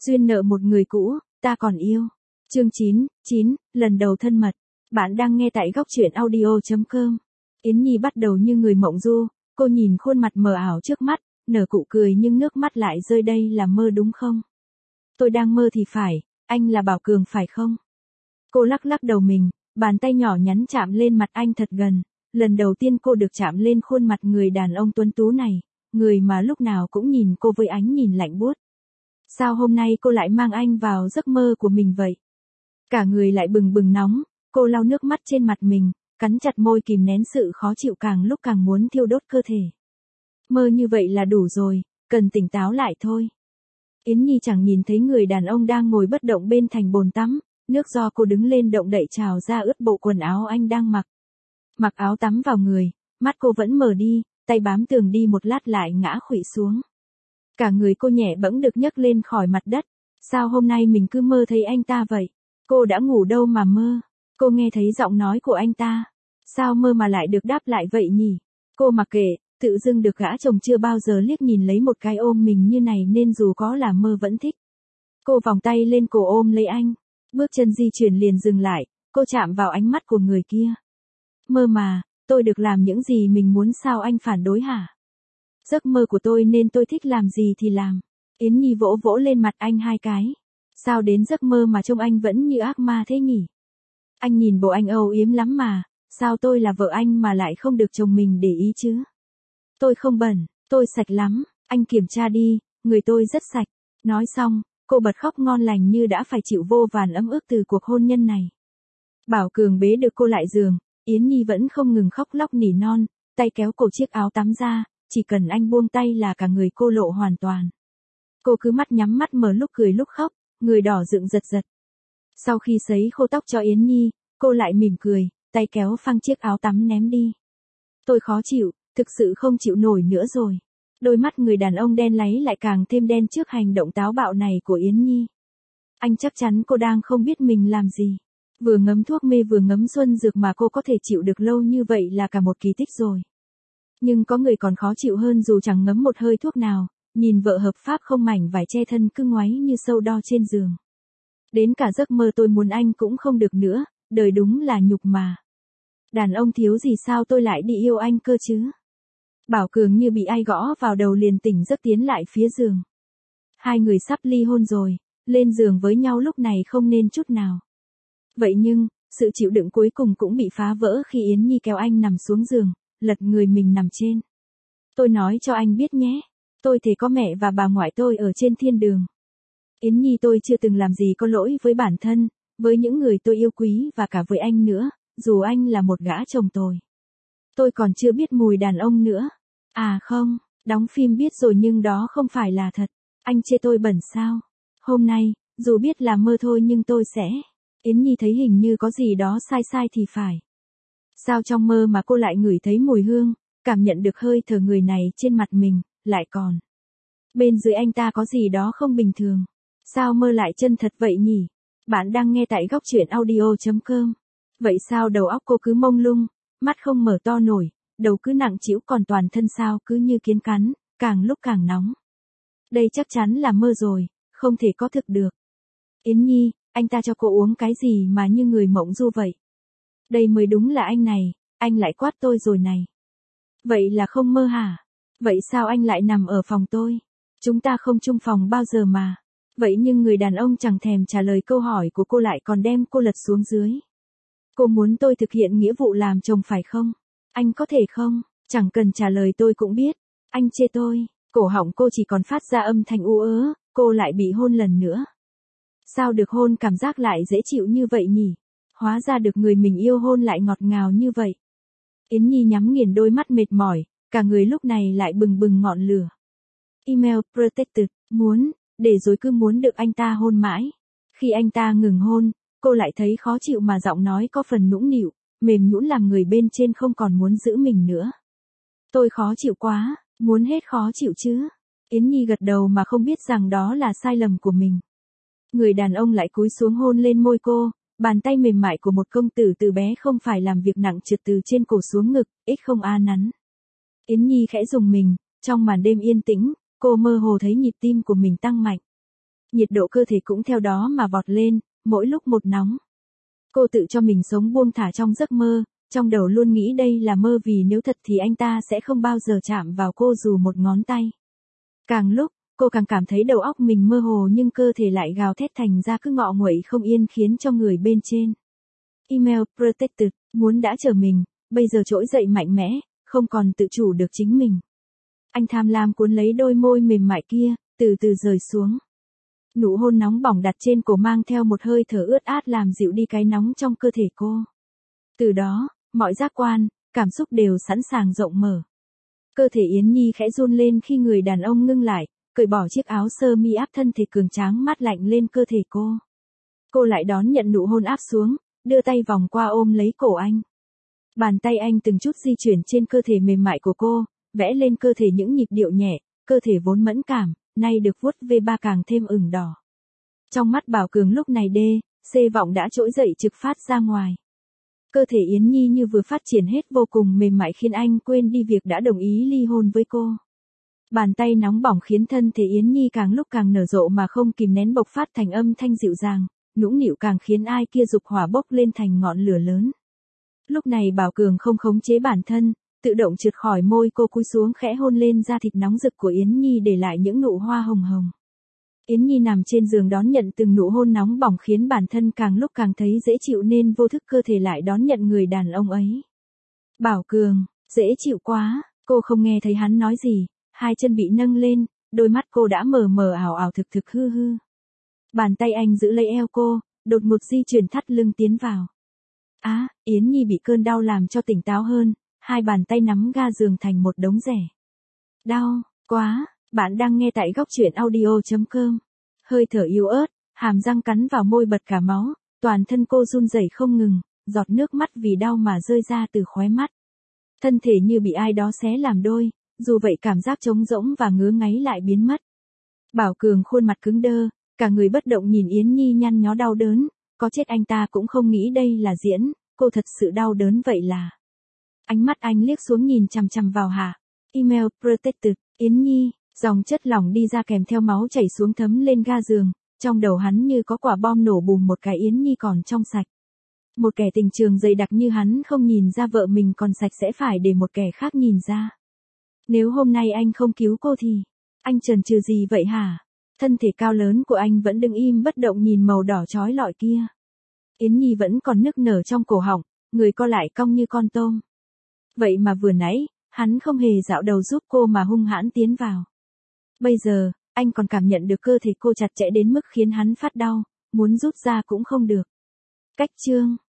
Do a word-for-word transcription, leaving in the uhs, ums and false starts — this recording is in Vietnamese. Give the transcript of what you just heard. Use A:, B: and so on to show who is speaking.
A: Duyên nợ một người cũ, ta còn yêu. Chương chín, chín, lần đầu thân mật. Bạn đang nghe tại góc truyện audio chấm com. Yến Nhi bắt đầu như người mộng du, cô nhìn khuôn mặt mờ ảo trước mắt, nở cụ cười nhưng nước mắt lại rơi, đây là mơ đúng không? Tôi đang mơ thì phải, anh là Bảo Cường phải không? Cô lắc lắc đầu mình, bàn tay nhỏ nhắn chạm lên mặt anh thật gần. Lần đầu tiên cô được chạm lên khuôn mặt người đàn ông tuấn tú này, người mà lúc nào cũng nhìn cô với ánh nhìn lạnh buốt. Sao hôm nay cô lại mang anh vào giấc mơ của mình vậy? Cả người lại bừng bừng nóng, cô lau nước mắt trên mặt mình, cắn chặt môi kìm nén sự khó chịu càng lúc càng muốn thiêu đốt cơ thể. Mơ như vậy là đủ rồi, cần tỉnh táo lại thôi. Yến Nhi chẳng nhìn thấy người đàn ông đang ngồi bất động bên thành bồn tắm, nước do cô đứng lên động đậy trào ra ướt bộ quần áo anh đang mặc. Mặc áo tắm vào người, mắt cô vẫn mở đi, tay bám tường đi một lát lại ngã khuỵu xuống. Cả người cô nhẹ bẫng được nhấc lên khỏi mặt đất. Sao hôm nay mình cứ mơ thấy anh ta vậy? Cô đã ngủ đâu mà mơ? Cô nghe thấy giọng nói của anh ta. Sao mơ mà lại được đáp lại vậy nhỉ? Cô mặc kệ, tự dưng được gã chồng chưa bao giờ liếc nhìn lấy một cái ôm mình như này nên dù có là mơ vẫn thích. Cô vòng tay lên cổ ôm lấy anh. Bước chân di chuyển liền dừng lại, cô chạm vào ánh mắt của người kia. Mơ mà, tôi được làm những gì mình muốn, sao anh phản đối hả? Giấc mơ của tôi nên tôi thích làm gì thì làm. Yến Nhi vỗ vỗ lên mặt anh hai cái. Sao đến giấc mơ mà trông anh vẫn như ác ma thế nhỉ? Anh nhìn bộ anh âu yếm lắm mà, sao tôi là vợ anh mà lại không được chồng mình để ý chứ? Tôi không bẩn, tôi sạch lắm, anh kiểm tra đi, người tôi rất sạch. Nói xong, cô bật khóc ngon lành như đã phải chịu vô vàn ấm ức từ cuộc hôn nhân này. Bảo Cường bế được cô lại giường, Yến Nhi vẫn không ngừng khóc lóc nỉ non, tay kéo cổ chiếc áo tắm ra, chỉ cần anh buông tay là cả người cô lộ hoàn toàn. Cô cứ mắt nhắm mắt mở, lúc cười lúc khóc, người đỏ rựng giật giật. Sau khi sấy khô tóc cho Yến Nhi, cô lại mỉm cười, tay kéo phăng chiếc áo tắm ném đi. Tôi khó chịu, thực sự không chịu nổi nữa rồi. Đôi mắt người đàn ông đen láy lại càng thêm đen trước hành động táo bạo này của Yến Nhi. Anh chắc chắn cô đang không biết mình làm gì. Vừa ngấm thuốc mê vừa ngấm xuân dược mà cô có thể chịu được lâu như vậy là cả một kỳ tích rồi. Nhưng có người còn khó chịu hơn dù chẳng ngấm một hơi thuốc nào, nhìn vợ hợp pháp không mảnh vải che thân cứ ngoáy như sâu đo trên giường. Đến cả giấc mơ tôi muốn anh cũng không được nữa, đời đúng là nhục mà. Đàn ông thiếu gì sao tôi lại đi yêu anh cơ chứ? Bảo Cường như bị ai gõ vào đầu liền tỉnh giấc tiến lại phía giường. Hai người sắp ly hôn rồi, lên giường với nhau lúc này không nên chút nào. Vậy nhưng, sự chịu đựng cuối cùng cũng bị phá vỡ khi Yến Nhi kéo anh nằm xuống giường, lật người mình nằm trên. Tôi nói cho anh biết nhé, tôi thề có mẹ và bà ngoại tôi ở trên thiên đường. Yến Nhi, tôi chưa từng làm gì có lỗi với bản thân, với những người tôi yêu quý và cả với anh nữa, dù anh là một gã chồng tồi. Tôi còn chưa biết mùi đàn ông nữa. À không, đóng phim biết rồi nhưng đó không phải là thật. Anh chê tôi bẩn sao? Hôm nay, dù biết là mơ thôi nhưng tôi sẽ... Yến Nhi thấy hình như có gì đó sai sai thì phải. Sao trong mơ mà cô lại ngửi thấy mùi hương, cảm nhận được hơi thở người này trên mặt mình, lại còn bên dưới anh ta có gì đó không bình thường. Sao mơ lại chân thật vậy nhỉ? Bạn đang nghe tại góc truyện audio chấm com. Vậy sao đầu óc cô cứ mông lung, mắt không mở to nổi, đầu cứ nặng trĩu, còn toàn thân sao cứ như kiến cắn, càng lúc càng nóng. Đây chắc chắn là mơ rồi, không thể có thực được. Yến Nhi, anh ta cho cô uống cái gì mà như người mộng du vậy? Đây mới đúng là anh này, anh lại quát tôi rồi này. Vậy là không mơ hả? Vậy sao anh lại nằm ở phòng tôi? Chúng ta không chung phòng bao giờ mà. Vậy nhưng người đàn ông chẳng thèm trả lời câu hỏi của cô lại còn đem cô lật xuống dưới. Cô muốn tôi thực hiện nghĩa vụ làm chồng phải không? Anh có thể không? Chẳng cần trả lời tôi cũng biết. Anh chê tôi. Cổ họng cô chỉ còn phát ra âm thanh u ớ, cô lại bị hôn lần nữa. Sao được hôn cảm giác lại dễ chịu như vậy nhỉ? Hóa ra được người mình yêu hôn lại ngọt ngào như vậy. Yến Nhi nhắm nghiền đôi mắt mệt mỏi, cả người lúc này lại bừng bừng ngọn lửa. Email protected, muốn, để rồi cứ muốn được anh ta hôn mãi. Khi anh ta ngừng hôn, cô lại thấy khó chịu mà giọng nói có phần nũng nịu, mềm nhũn làm người bên trên không còn muốn giữ mình nữa. Tôi khó chịu quá, muốn hết khó chịu chứ. Yến Nhi gật đầu mà không biết rằng đó là sai lầm của mình. Người đàn ông lại cúi xuống hôn lên môi cô, bàn tay mềm mại của một công tử từ bé không phải làm việc nặng trượt từ trên cổ xuống ngực, ít không a nắn. Yến Nhi khẽ rùng mình, trong màn đêm yên tĩnh, cô mơ hồ thấy nhịp tim của mình tăng mạnh. nhiệt độ cơ thể cũng theo đó mà vọt lên, mỗi lúc một nóng. Cô tự cho mình sống buông thả trong giấc mơ, trong đầu luôn nghĩ đây là mơ vì nếu thật thì anh ta sẽ không bao giờ chạm vào cô dù một ngón tay. Càng lúc, cô càng cảm thấy đầu óc mình mơ hồ nhưng cơ thể lại gào thét thành ra cứ ngọ nguậy không yên khiến cho người bên trên. Email Protected, muốn đã trở mình, bây giờ trỗi dậy mạnh mẽ, không còn tự chủ được chính mình. Anh tham lam cuốn lấy đôi môi mềm mại kia, từ từ rời xuống. Nụ hôn nóng bỏng đặt trên cổ mang theo một hơi thở ướt át làm dịu đi cái nóng trong cơ thể cô. Từ đó, mọi giác quan, cảm xúc đều sẵn sàng rộng mở. Cơ thể Yến Nhi khẽ run lên khi người đàn ông ngưng lại, cởi bỏ chiếc áo sơ mi áp thân thể cường tráng mát lạnh lên cơ thể cô. Cô lại đón nhận nụ hôn áp xuống, đưa tay vòng qua ôm lấy cổ anh. Bàn tay anh từng chút di chuyển trên cơ thể mềm mại của cô, vẽ lên cơ thể những nhịp điệu nhẹ, cơ thể vốn mẫn cảm, nay được vuốt ve ba càng thêm ửng đỏ. Trong mắt Bảo Cường lúc này đê, xê vọng đã trỗi dậy trực phát ra ngoài. Cơ thể Yến Nhi như vừa phát triển hết vô cùng mềm mại khiến anh quên đi việc đã đồng ý ly hôn với cô. Bàn tay nóng bỏng khiến thân thể Yến Nhi càng lúc càng nở rộ mà không kìm nén bộc phát thành âm thanh dịu dàng, nũng nịu càng khiến ai kia dục hỏa bốc lên thành ngọn lửa lớn. Lúc này Bảo Cường không khống chế bản thân, tự động trượt khỏi môi cô cúi xuống khẽ hôn lên da thịt nóng rực của Yến Nhi để lại những nụ hoa hồng hồng. Yến Nhi nằm trên giường đón nhận từng nụ hôn nóng bỏng khiến bản thân càng lúc càng thấy dễ chịu nên vô thức cơ thể lại đón nhận người đàn ông ấy. Bảo Cường, dễ chịu quá, cô không nghe thấy hắn nói gì, hai chân bị nâng lên, đôi mắt cô đã mờ mờ ảo ảo thực thực hư hư. Bàn tay anh giữ lấy eo cô, đột ngột di chuyển thắt lưng tiến vào. Á, à, Yến Nhi bị cơn đau làm cho tỉnh táo hơn, hai bàn tay nắm ga giường thành một đống rẻ. Đau, quá, bạn đang nghe tại góc truyện audio chấm com. Hơi thở yếu ớt, hàm răng cắn vào môi bật cả máu, toàn thân cô run rẩy không ngừng, giọt nước mắt vì đau mà rơi ra từ khóe mắt. Thân thể như bị ai đó xé làm đôi, dù vậy cảm giác trống rỗng và ngứa ngáy lại biến mất. Bảo Cường khuôn mặt cứng đơ, cả người bất động nhìn Yến Nhi nhăn nhó đau đớn, có chết anh ta cũng không nghĩ đây là diễn, cô thật sự đau đớn vậy là. Ánh mắt anh liếc xuống nhìn chằm chằm vào Hà. Email Protected, Yến Nhi, dòng chất lỏng đi ra kèm theo máu chảy xuống thấm lên ga giường, trong đầu hắn như có quả bom nổ bùm một cái Yến Nhi còn trong sạch. Một kẻ tình trường dày đặc như hắn không nhìn ra vợ mình còn sạch sẽ phải để một kẻ khác nhìn ra. Nếu hôm nay anh không cứu cô thì, anh chần chừ gì vậy hả? Thân thể cao lớn của anh vẫn đứng im bất động nhìn màu đỏ chói lọi kia. Yến Nhi vẫn còn nức nở trong cổ họng, người co lại cong như con tôm. Vậy mà vừa nãy, hắn không hề dạo đầu giúp cô mà hung hãn tiến vào. Bây giờ, anh còn cảm nhận được cơ thể cô chặt chẽ đến mức khiến hắn phát đau, muốn rút ra cũng không được. Cách chương